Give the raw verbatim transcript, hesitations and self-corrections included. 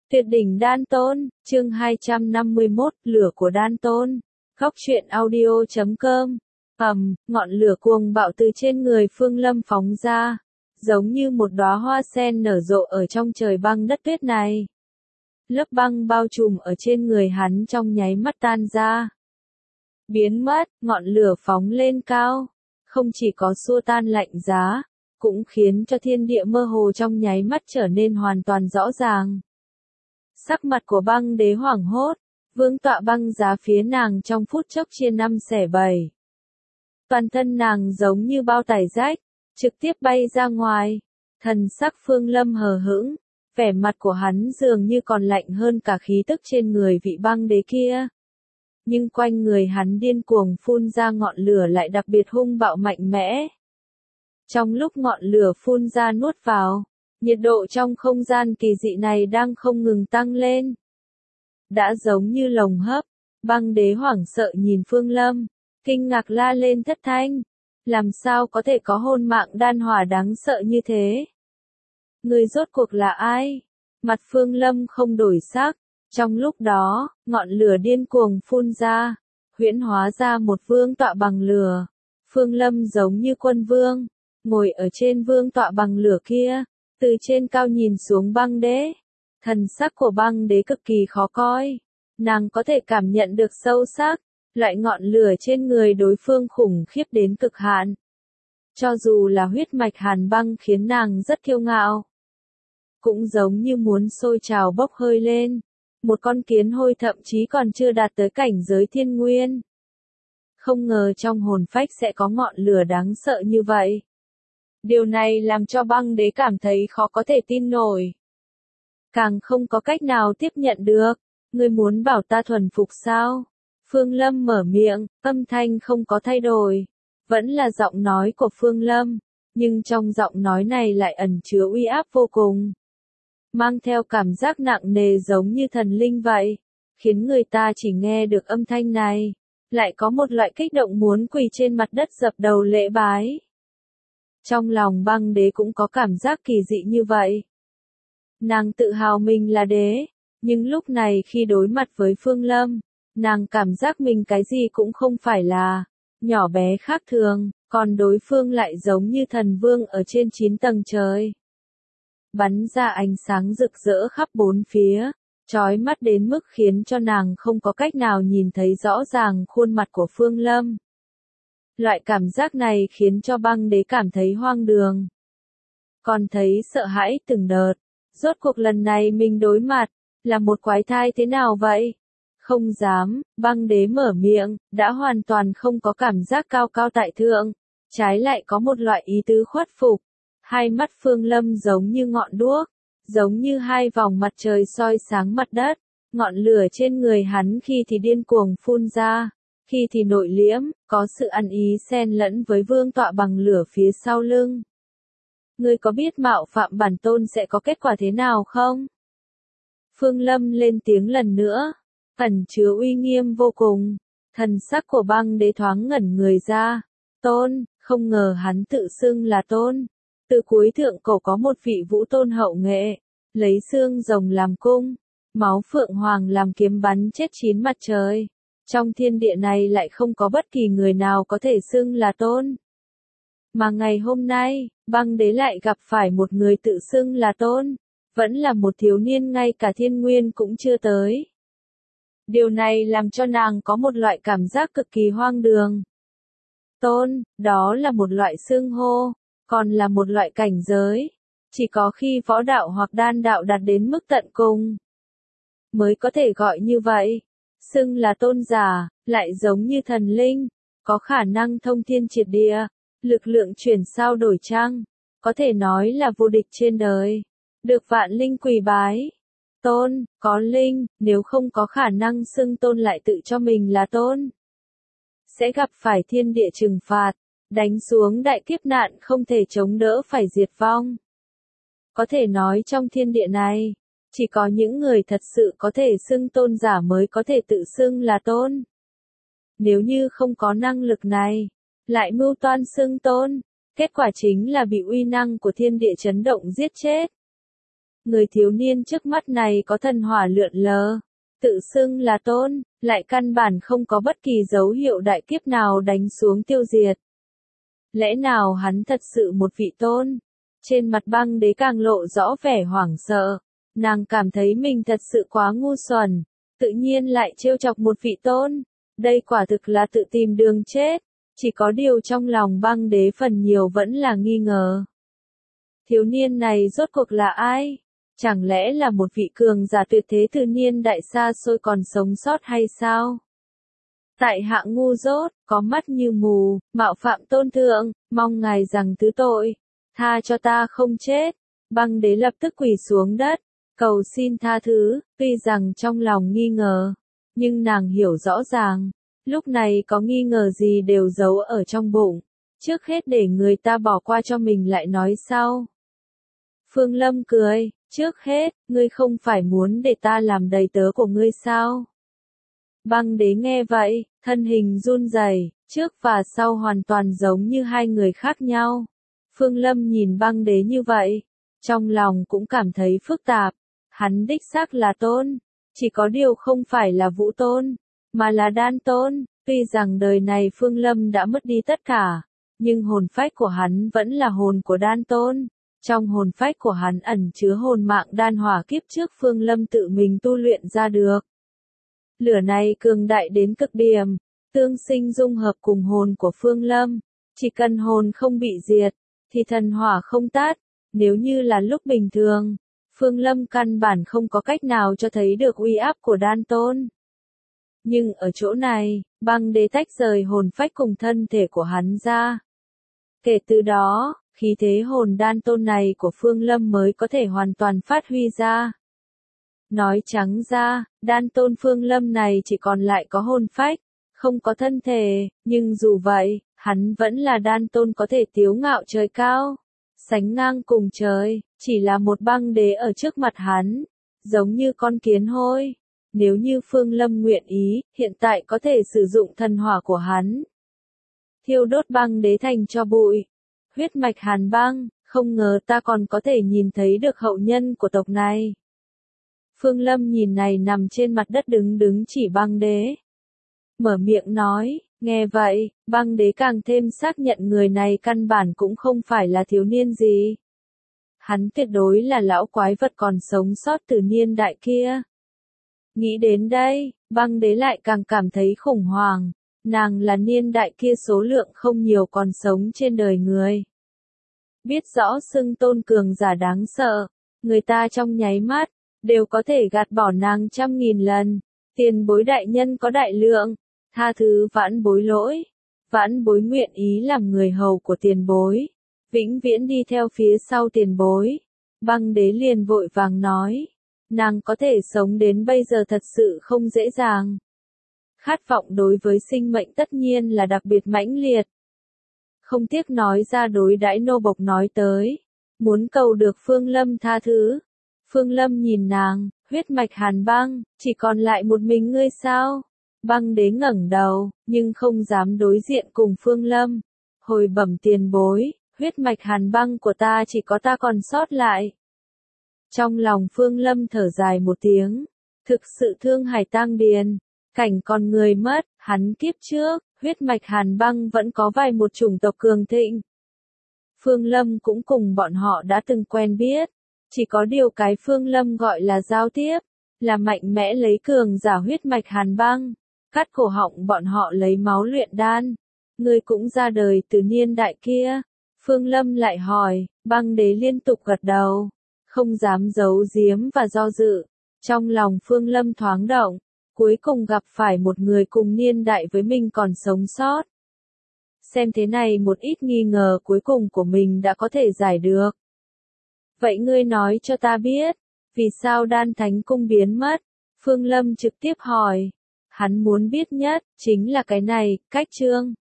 Tuyệt đỉnh Đan Tôn, chương hai trăm năm mươi mốt, lửa của Đan Tôn. Góc truyện audio chấm com. Ầm, ngọn lửa cuồng bạo từ trên người Phương Lâm phóng ra, giống như một đóa hoa sen nở rộ ở trong trời băng đất tuyết này. Lớp băng bao trùm ở trên người hắn trong nháy mắt tan ra. Biến mất, ngọn lửa phóng lên cao, không chỉ có xua tan lạnh giá, cũng khiến cho thiên địa mơ hồ trong nháy mắt trở nên hoàn toàn rõ ràng. Sắc mặt của băng đế hoảng hốt, vương tọa băng giá phía nàng trong phút chốc chia năm xẻ bảy. Toàn thân nàng giống như bao tải rách, trực tiếp bay ra ngoài. Thần sắc Phương Lâm hờ hững, vẻ mặt của hắn dường như còn lạnh hơn cả khí tức trên người vị băng đế kia. Nhưng quanh người hắn điên cuồng phun ra ngọn lửa lại đặc biệt hung bạo mạnh mẽ. Trong lúc ngọn lửa phun ra nuốt vào, nhiệt độ trong không gian kỳ dị này đang không ngừng tăng lên. Đã giống như lồng hấp, băng đế hoảng sợ nhìn Phương Lâm, kinh ngạc la lên thất thanh. Làm sao có thể có hôn mạng đan hỏa đáng sợ như thế? Người rốt cuộc là ai? Mặt Phương Lâm không đổi sắc. Trong lúc đó, ngọn lửa điên cuồng phun ra, huyễn hóa ra một vương tọa bằng lửa. Phương Lâm giống như quân vương, ngồi ở trên vương tọa bằng lửa kia, từ trên cao nhìn xuống băng đế. Thần sắc của băng đế cực kỳ khó coi. Nàng có thể cảm nhận được sâu sắc, loại ngọn lửa trên người đối phương khủng khiếp đến cực hạn. Cho dù là huyết mạch hàn băng khiến nàng rất kiêu ngạo, cũng giống như muốn sôi trào bốc hơi lên. Một con kiến hôi thậm chí còn chưa đạt tới cảnh giới thiên nguyên. Không ngờ trong hồn phách sẽ có ngọn lửa đáng sợ như vậy. Điều này làm cho băng đế cảm thấy khó có thể tin nổi. Càng không có cách nào tiếp nhận được. Ngươi muốn bảo ta thuần phục sao? Phương Lâm mở miệng, âm thanh không có thay đổi. Vẫn là giọng nói của Phương Lâm, nhưng trong giọng nói này lại ẩn chứa uy áp vô cùng. Mang theo cảm giác nặng nề giống như thần linh vậy, khiến người ta chỉ nghe được âm thanh này, lại có một loại kích động muốn quỳ trên mặt đất dập đầu lễ bái. Trong lòng băng đế cũng có cảm giác kỳ dị như vậy. Nàng tự hào mình là đế, nhưng lúc này khi đối mặt với Phương Lâm, nàng cảm giác mình cái gì cũng không phải là, nhỏ bé khác thường, còn đối phương lại giống như thần vương ở trên chín tầng trời. Bắn ra ánh sáng rực rỡ khắp bốn phía, chói mắt đến mức khiến cho nàng không có cách nào nhìn thấy rõ ràng khuôn mặt của Phương Lâm. Loại cảm giác này khiến cho băng đế cảm thấy hoang đường. Còn thấy sợ hãi từng đợt. Rốt cuộc lần này mình đối mặt, là một quái thai thế nào vậy? Không dám, băng đế mở miệng, đã hoàn toàn không có cảm giác cao cao tại thượng. Trái lại có một loại ý tứ khuất phục. Hai mắt Phương Lâm giống như ngọn đuốc, giống như hai vòng mặt trời soi sáng mặt đất. Ngọn lửa trên người hắn khi thì điên cuồng phun ra, khi thì nội liễm, có sự ăn ý xen lẫn với vương tọa bằng lửa phía sau lưng. Ngươi có biết mạo phạm bản tôn sẽ có kết quả thế nào không? Phương Lâm lên tiếng lần nữa, ẩn chứa uy nghiêm vô cùng. Thần sắc của băng đế thoáng ngẩn người ra. Tôn, không ngờ hắn tự xưng là tôn. Từ cuối thượng cổ có một vị vũ tôn hậu nghệ, lấy xương rồng làm cung, máu phượng hoàng làm kiếm bắn chết chín mặt trời. Trong thiên địa này lại không có bất kỳ người nào có thể xưng là tôn. Mà ngày hôm nay, băng đế lại gặp phải một người tự xưng là tôn, vẫn là một thiếu niên ngay cả thiên nguyên cũng chưa tới. Điều này làm cho nàng có một loại cảm giác cực kỳ hoang đường. Tôn, đó là một loại xưng hô, còn là một loại cảnh giới. Chỉ có khi võ đạo hoặc đan đạo đạt đến mức tận cùng, mới có thể gọi như vậy. Xưng là tôn giả, lại giống như thần linh, có khả năng thông thiên triệt địa. Lực lượng chuyển sao đổi trang, có thể nói là vô địch trên đời, được vạn linh quỳ bái. Tôn, có linh, nếu không có khả năng xưng tôn lại tự cho mình là tôn, sẽ gặp phải thiên địa trừng phạt, đánh xuống đại kiếp nạn không thể chống đỡ phải diệt vong. Có thể nói trong thiên địa này, chỉ có những người thật sự có thể xưng tôn giả mới có thể tự xưng là tôn. Nếu như không có năng lực này, lại mưu toan xưng tôn, kết quả chính là bị uy năng của thiên địa chấn động giết chết. người thiếu niên trước mắt này có thần hỏa lượn lờ, tự xưng là tôn, lại căn bản không có bất kỳ dấu hiệu đại kiếp nào đánh xuống tiêu diệt. Lẽ nào hắn thật sự một vị tôn? Trên mặt băng đế càng lộ rõ vẻ hoảng sợ, nàng cảm thấy mình thật sự quá ngu xuẩn, tự nhiên lại trêu chọc một vị tôn, đây quả thực là tự tìm đường chết, chỉ có điều trong lòng băng đế phần nhiều vẫn là nghi ngờ. Thiếu niên này rốt cuộc là ai? Chẳng lẽ là một vị cường giả tuyệt thế từ niên đại xa xôi còn sống sót hay sao? Tại hạ ngu dốt, có mắt như mù, mạo phạm tôn thượng, mong ngài rằng thứ tội, tha cho ta không chết. Băng đế lập tức quỳ xuống đất, cầu xin tha thứ, tuy rằng trong lòng nghi ngờ, nhưng nàng hiểu rõ ràng, lúc này có nghi ngờ gì đều giấu ở trong bụng, trước hết để người ta bỏ qua cho mình lại nói sau. Phương Lâm cười, trước hết, ngươi không phải muốn để ta làm đầy tớ của ngươi sao? Băng đế nghe vậy, thân hình run rẩy, trước và sau hoàn toàn giống như hai người khác nhau. Phương Lâm nhìn băng đế như vậy, trong lòng cũng cảm thấy phức tạp, hắn đích xác là tôn, chỉ có điều không phải là vũ tôn, mà là đan tôn, tuy rằng đời này Phương Lâm đã mất đi tất cả, nhưng hồn phách của hắn vẫn là hồn của đan tôn. Trong hồn phách của hắn ẩn chứa hồn mạng đan hỏa kiếp trước Phương Lâm tự mình tu luyện ra được. Lửa này cường đại đến cực điểm, tương sinh dung hợp cùng hồn của Phương Lâm, chỉ cần hồn không bị diệt, thì thần hỏa không tắt, nếu như là lúc bình thường, Phương Lâm căn bản không có cách nào cho thấy được uy áp của đan tôn. Nhưng ở chỗ này, băng đế tách rời hồn phách cùng thân thể của hắn ra. Kể từ đó, khí thế hồn đan tôn này của Phương Lâm mới có thể hoàn toàn phát huy ra. Nói trắng ra, đan tôn Phương Lâm này chỉ còn lại có hồn phách, không có thân thể, nhưng dù vậy, hắn vẫn là đan tôn có thể tiếu ngạo trời cao, sánh ngang cùng trời, chỉ là một băng đế ở trước mặt hắn, giống như con kiến hôi. Nếu như Phương Lâm nguyện ý, hiện tại có thể sử dụng thần hỏa của hắn, thiêu đốt băng đế thành cho bụi. Huyết mạch hàn băng, không ngờ ta còn có thể nhìn thấy được hậu nhân của tộc này. Phương Lâm nhìn này nằm trên mặt đất đứng đứng chỉ băng đế. Mở miệng nói, nghe vậy, băng đế càng thêm xác nhận người này căn bản cũng không phải là thiếu niên gì. Hắn tuyệt đối là lão quái vật còn sống sót từ niên đại kia. Nghĩ đến đây, băng đế lại càng cảm thấy khủng hoảng. Nàng là niên đại kia số lượng không nhiều còn sống trên đời người. Biết rõ xưng tôn cường giả đáng sợ, người ta trong nháy mắt, đều có thể gạt bỏ nàng trăm nghìn lần. Tiền bối đại nhân có đại lượng, tha thứ vãn bối lỗi. Vãn bối nguyện ý làm người hầu của tiền bối, vĩnh viễn đi theo phía sau tiền bối. Băng đế liền vội vàng nói, nàng có thể sống đến bây giờ thật sự không dễ dàng. Khát vọng đối với sinh mệnh tất nhiên là đặc biệt mãnh liệt. Không tiếc nói ra đối đãi nô bộc nói tới, muốn cầu được Phương Lâm tha thứ. Phương Lâm nhìn nàng, huyết mạch hàn băng, chỉ còn lại một mình ngươi sao? Băng đế ngẩng đầu, nhưng không dám đối diện cùng Phương Lâm. Hồi bẩm tiền bối, huyết mạch hàn băng của ta chỉ có ta còn sót lại. Trong lòng Phương Lâm thở dài một tiếng, thực sự thương Hải Tang Điền. Cảnh con người mất, hắn kiếp trước, huyết mạch hàn băng vẫn có vài một chủng tộc cường thịnh. Phương Lâm cũng cùng bọn họ đã từng quen biết, chỉ có điều cái Phương Lâm gọi là giao tiếp, là mạnh mẽ lấy cường giả huyết mạch hàn băng, cắt cổ họng bọn họ lấy máu luyện đan. Người cũng ra đời từ niên đại kia. Phương Lâm lại hỏi, băng đế liên tục gật đầu, không dám giấu giếm và do dự. Trong lòng Phương Lâm thoáng động. Cuối cùng gặp phải một người cùng niên đại với mình còn sống sót. Xem thế này một ít nghi ngờ cuối cùng của mình đã có thể giải được. Vậy ngươi nói cho ta biết, vì sao đan thánh cung biến mất? Phương Lâm trực tiếp hỏi. Hắn muốn biết nhất, chính là cái này, cách chương.